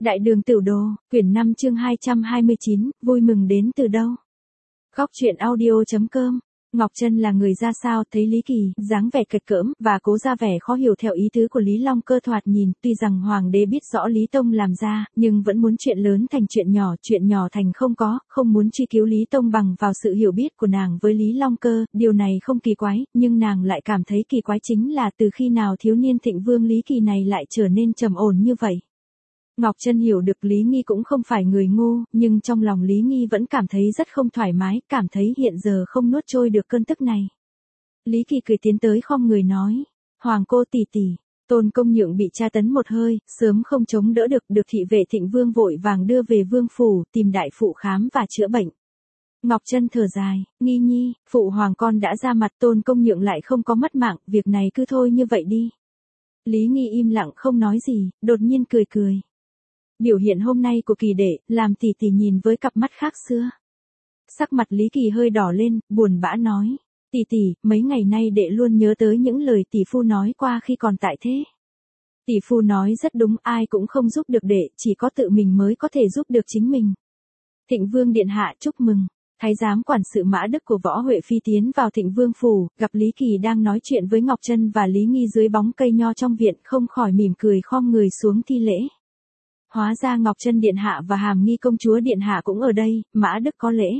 Đại đường Tửu Đồ, quyển 5 chương 229, vui mừng đến từ đâu? Góc truyện audio.com. Ngọc Trân là người ra sao, thấy Lý Kỳ, dáng vẻ cật cỡm, và cố ra vẻ khó hiểu theo ý tứ của Lý Long Cơ thoạt nhìn, tuy rằng Hoàng đế biết rõ Lý Tông làm ra, nhưng vẫn muốn chuyện lớn thành chuyện nhỏ thành không muốn truy cứu Lý Tông bằng vào sự hiểu biết của nàng với Lý Long Cơ, điều này không kỳ quái, nhưng nàng lại cảm thấy kỳ quái chính là từ khi nào thiếu niên thịnh vương Lý Kỳ này lại trở nên trầm ổn như vậy. Ngọc Trân hiểu được Lý Nghi cũng không phải người ngu, nhưng trong lòng Lý Nghi vẫn cảm thấy rất không thoải mái, cảm thấy hiện giờ không nuốt trôi được cơn tức này. Lý Kỳ cười tiến tới khom người nói, Hoàng cô tỷ tỷ. Tôn Công Nhượng bị tra tấn một hơi, sớm không chống đỡ được thị vệ Thịnh Vương vội vàng đưa về vương phủ, tìm đại phụ khám và chữa bệnh. Ngọc Trân thở dài, Nghi nhi, phụ hoàng con đã ra mặt, Tôn Công Nhượng lại không có mất mạng, việc này cứ thôi như vậy đi. Lý Nghi im lặng không nói gì, đột nhiên cười. Biểu hiện hôm nay của Kỳ đệ, làm tỷ tỷ nhìn với cặp mắt khác xưa. Sắc mặt Lý Kỳ hơi đỏ lên, buồn bã nói, tỷ tỷ, mấy ngày nay đệ luôn nhớ tới những lời tỷ phu nói qua khi còn tại thế. Tỷ phu nói rất đúng, ai cũng không giúp được đệ, chỉ có tự mình mới có thể giúp được chính mình. Thịnh Vương điện hạ chúc mừng. Thái giám quản sự Mã Đức của Võ Huệ Phi tiến vào Thịnh Vương phủ, gặp Lý Kỳ đang nói chuyện với Ngọc Trân và Lý Nghi dưới bóng cây nho trong viện, không khỏi mỉm cười khom người xuống thi lễ. Hóa ra Ngọc Trân điện hạ và Hàm Nghi công chúa điện hạ cũng ở đây, Mã Đức có lễ.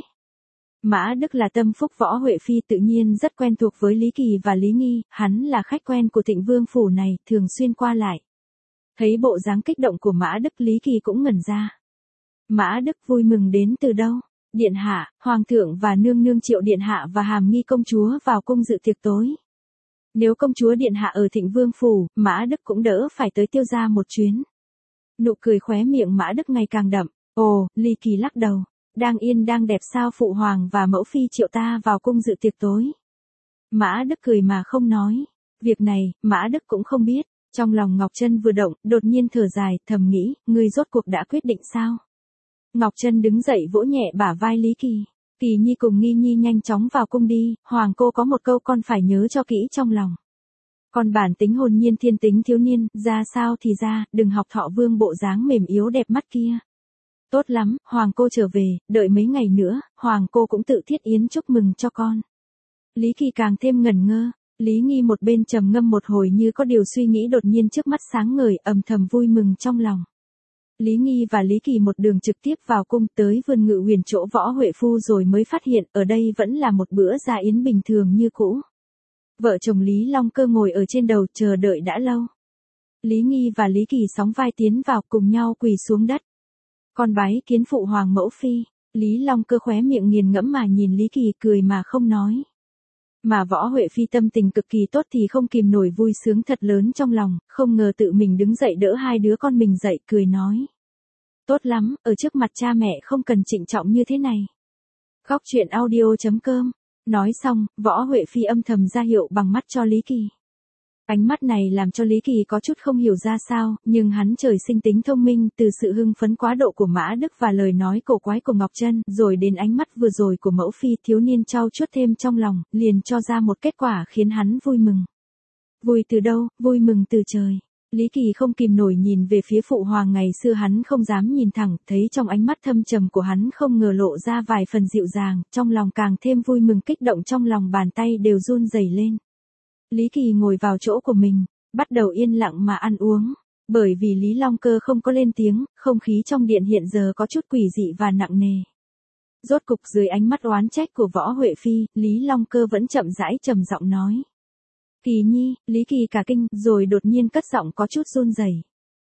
Mã Đức là tâm phúc Võ Huệ Phi, tự nhiên rất quen thuộc với Lý Kỳ và Lý Nghi, hắn là khách quen của Thịnh Vương phủ này, thường xuyên qua lại. Thấy bộ dáng kích động của Mã Đức, Lý Kỳ cũng ngẩn ra. Mã Đức vui mừng đến từ đâu? Điện hạ, Hoàng thượng và nương nương triệu điện hạ và Hàm Nghi công chúa vào cung dự tiệc tối. Nếu công chúa điện hạ ở Thịnh Vương phủ, Mã Đức cũng đỡ phải tới Tiêu gia một chuyến. Nụ cười khóe miệng Mã Đức ngày càng đậm. Ồ, Lý Kỳ lắc đầu. Đang yên đang đẹp sao phụ hoàng và mẫu phi triệu ta vào cung dự tiệc tối. Mã Đức cười mà không nói. Việc này, Mã Đức cũng không biết. Trong lòng Ngọc Trân vừa động, đột nhiên thở dài, thầm nghĩ, ngươi rốt cuộc đã quyết định sao? Ngọc Trân đứng dậy vỗ nhẹ bả vai Lý Kỳ. Kỳ nhi cùng Nghi nhi nhanh chóng vào cung đi, hoàng cô có một câu con phải nhớ cho kỹ trong lòng. Còn bản tính hồn nhiên thiên tính thiếu niên, ra sao thì ra, đừng học Thọ Vương bộ dáng mềm yếu đẹp mắt kia. Tốt lắm, hoàng cô trở về, đợi mấy ngày nữa, hoàng cô cũng tự thiết yến chúc mừng cho con. Lý Kỳ càng thêm ngẩn ngơ, Lý Nghi một bên trầm ngâm một hồi như có điều suy nghĩ, đột nhiên trước mắt sáng ngời, âm thầm vui mừng trong lòng. Lý Nghi và Lý Kỳ một đường trực tiếp vào cung tới vườn Ngự Huyền chỗ Võ Huệ Phu rồi mới phát hiện ở đây vẫn là một bữa gia yến bình thường như cũ. Vợ chồng Lý Long Cơ ngồi ở trên đầu chờ đợi đã lâu. Lý Nghi và Lý Kỳ sóng vai tiến vào cùng nhau quỳ xuống đất. Con bái kiến phụ hoàng mẫu phi. Lý Long Cơ khóe miệng nghiền ngẫm mà nhìn Lý Kỳ cười mà không nói. Mà Võ Huệ Phi tâm tình cực kỳ tốt thì không kìm nổi vui sướng thật lớn trong lòng, không ngờ tự mình đứng dậy đỡ hai đứa con mình dậy, cười nói. Tốt lắm, ở trước mặt cha mẹ không cần trịnh trọng như thế này. Góc truyện audio.com. Nói xong, Võ Huệ Phi âm thầm ra hiệu bằng mắt cho Lý Kỳ. Ánh mắt này làm cho Lý Kỳ có chút không hiểu ra sao, nhưng hắn trời sinh tính thông minh, từ sự hưng phấn quá độ của Mã Đức và lời nói cổ quái của Ngọc Trân, rồi đến ánh mắt vừa rồi của mẫu phi, thiếu niên trau chuốt thêm trong lòng, liền cho ra một kết quả khiến hắn vui mừng. Vui từ đâu, vui mừng từ trời. Lý Kỳ không kìm nổi nhìn về phía phụ hoàng ngày xưa hắn không dám nhìn thẳng, thấy trong ánh mắt thâm trầm của hắn không ngờ lộ ra vài phần dịu dàng, trong lòng càng thêm vui mừng, kích động trong lòng bàn tay đều run rẩy lên. Lý Kỳ ngồi vào chỗ của mình, bắt đầu yên lặng mà ăn uống. Bởi vì Lý Long Cơ không có lên tiếng, không khí trong điện hiện giờ có chút quỷ dị và nặng nề. Rốt cục dưới ánh mắt oán trách của Võ Huệ Phi, Lý Long Cơ vẫn chậm rãi trầm giọng nói. Kỳ nhi, Lý Kỳ cả kinh, rồi đột nhiên cất giọng có chút run rẩy.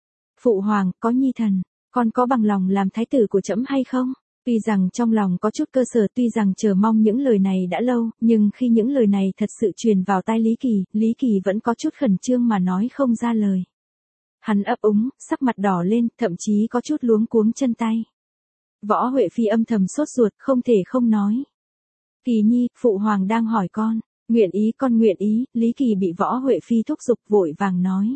Phụ hoàng, có nhi thần, con có bằng lòng làm thái tử của trẫm hay không? Tuy rằng trong lòng có chút cơ sở, tuy rằng chờ mong những lời này đã lâu, nhưng khi những lời này thật sự truyền vào tai Lý Kỳ vẫn có chút khẩn trương mà nói không ra lời. Hắn ấp úng, sắc mặt đỏ lên, thậm chí có chút luống cuống chân tay. Võ Huệ Phi âm thầm sốt ruột, không thể không nói. Kỳ nhi, phụ hoàng đang hỏi con. Nguyện ý, con nguyện ý. Lý Kỳ bị Võ Huệ Phi thúc giục vội vàng nói.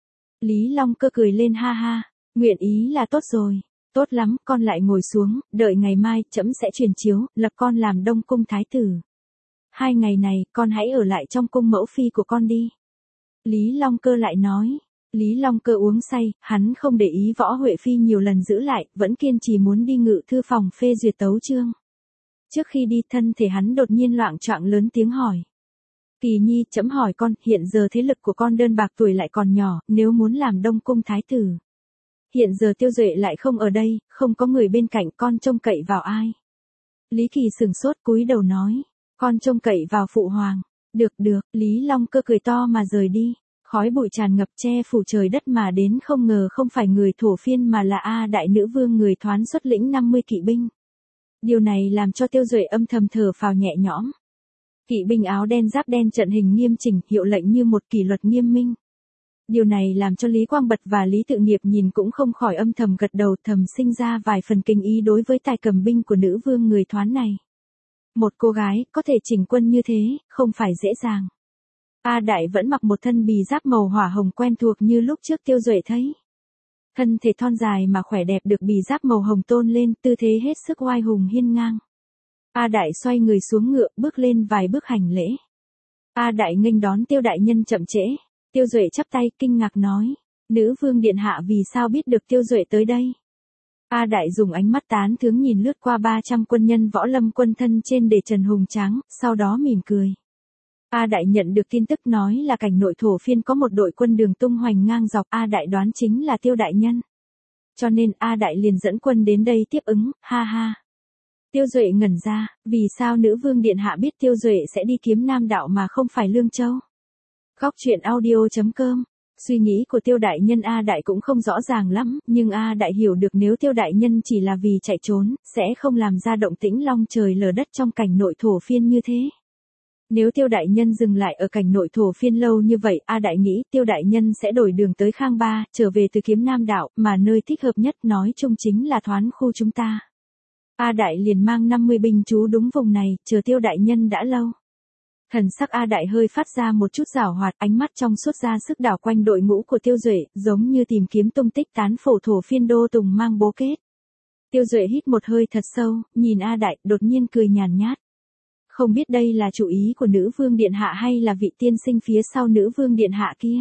Lý Long Cơ cười lên ha ha. Nguyện ý là tốt rồi. Tốt lắm, con lại ngồi xuống, đợi ngày mai, trẫm sẽ truyền chiếu, lập con làm Đông Cung thái tử. 2 ngày này, con hãy ở lại trong cung mẫu phi của con đi. Lý Long Cơ lại nói. Lý Long Cơ uống say, hắn không để ý Võ Huệ Phi nhiều lần giữ lại, vẫn kiên trì muốn đi ngự thư phòng phê duyệt tấu chương. Trước khi đi thân thể hắn đột nhiên loạng choạng lớn tiếng hỏi. Kỳ nhi, trẫm hỏi con, hiện giờ thế lực của con đơn bạc tuổi lại còn nhỏ, nếu muốn làm Đông Cung thái tử. Hiện giờ Tiêu Duệ lại không ở đây, không có người bên cạnh, con trông cậy vào ai? Lý Kỳ sửng sốt cúi đầu nói, con trông cậy vào phụ hoàng. Được được, Lý Long Cơ cười to mà rời đi. Khói bụi tràn ngập che phủ trời đất mà đến không ngờ không phải người thổ phiên mà là A Đại Nữ Vương người Thoán xuất lĩnh 50 kỵ binh. Điều này làm cho Tiêu Duệ âm thầm thở phào nhẹ nhõm. Kỵ binh áo đen giáp đen trận hình nghiêm chỉnh, hiệu lệnh như một kỷ luật nghiêm minh. Điều này làm cho Lý Quang Bật và Lý Tự Nghiệp nhìn cũng không khỏi âm thầm gật đầu, thầm sinh ra vài phần kinh ý đối với tài cầm binh của nữ vương người Thoán này. Một cô gái có thể chỉnh quân như thế, không phải dễ dàng. A Đại vẫn mặc một thân bì giáp màu hỏa hồng quen thuộc như lúc trước Tiêu Duệ thấy. Thân thể thon dài mà khỏe đẹp được bì giáp màu hồng tôn lên, tư thế hết sức oai hùng hiên ngang. A Đại xoay người xuống ngựa, bước lên vài bước hành lễ. A Đại nghênh đón Tiêu đại nhân chậm trễ. Tiêu Duệ chắp tay kinh ngạc nói, nữ vương điện hạ vì sao biết được Tiêu Duệ tới đây? A Đại dùng ánh mắt tán thướng nhìn lướt qua 300 quân nhân võ lâm quân thân trên để trần hùng tráng, sau đó mỉm cười. A Đại nhận được tin tức nói là cảnh nội thổ phiên có một đội quân đường tung hoành ngang dọc, A Đại đoán chính là Tiêu đại nhân. Cho nên A Đại liền dẫn quân đến đây tiếp ứng, ha ha. Tiêu Duệ ngẩn ra, vì sao nữ vương điện hạ biết Tiêu Duệ sẽ đi kiếm Nam đạo mà không phải Lương Châu? Góc truyện audio.com. Suy nghĩ của Tiêu đại nhân A Đại cũng không rõ ràng lắm, nhưng A Đại hiểu được nếu Tiêu đại nhân chỉ là vì chạy trốn, sẽ không làm ra động tĩnh long trời lở đất trong cảnh nội thổ phiên như thế. Nếu Tiêu đại nhân dừng lại ở cảnh nội thổ phiên lâu như vậy, A Đại nghĩ Tiêu đại nhân sẽ đổi đường tới Khang Ba, trở về từ kiếm Nam đạo, mà nơi thích hợp nhất nói chung chính là Thoán khu chúng ta. A Đại liền mang 50 binh trú đúng vùng này, chờ Tiêu đại nhân đã lâu. Thần sắc A Đại hơi phát ra một chút giảo hoạt, ánh mắt trong suốt ra sức đảo quanh đội ngũ của Tiêu Duệ, giống như tìm kiếm tung tích tán phổ thổ phiên đô tùng mang bố kết. Tiêu Duệ hít một hơi thật sâu, nhìn A Đại, đột nhiên cười nhàn nhát. Không biết đây là chủ ý của nữ vương điện hạ hay là vị tiên sinh phía sau nữ vương điện hạ kia.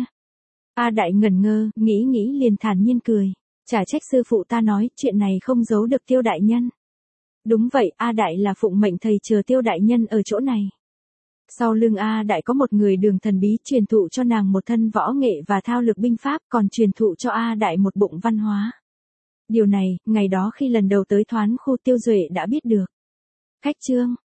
A Đại ngẩn ngơ, nghĩ liền thản nhiên cười. Chả trách sư phụ ta nói, chuyện này không giấu được Tiêu đại nhân. Đúng vậy, A Đại là phụng mệnh thầy chờ Tiêu đại nhân ở chỗ này. Sau lưng A Đại có một người đường thần bí truyền thụ cho nàng một thân võ nghệ và thao lược binh pháp, còn truyền thụ cho A Đại một bụng văn hóa. Điều này, ngày đó khi lần đầu tới Thoán khu Tiêu Duệ đã biết được. Khách chương.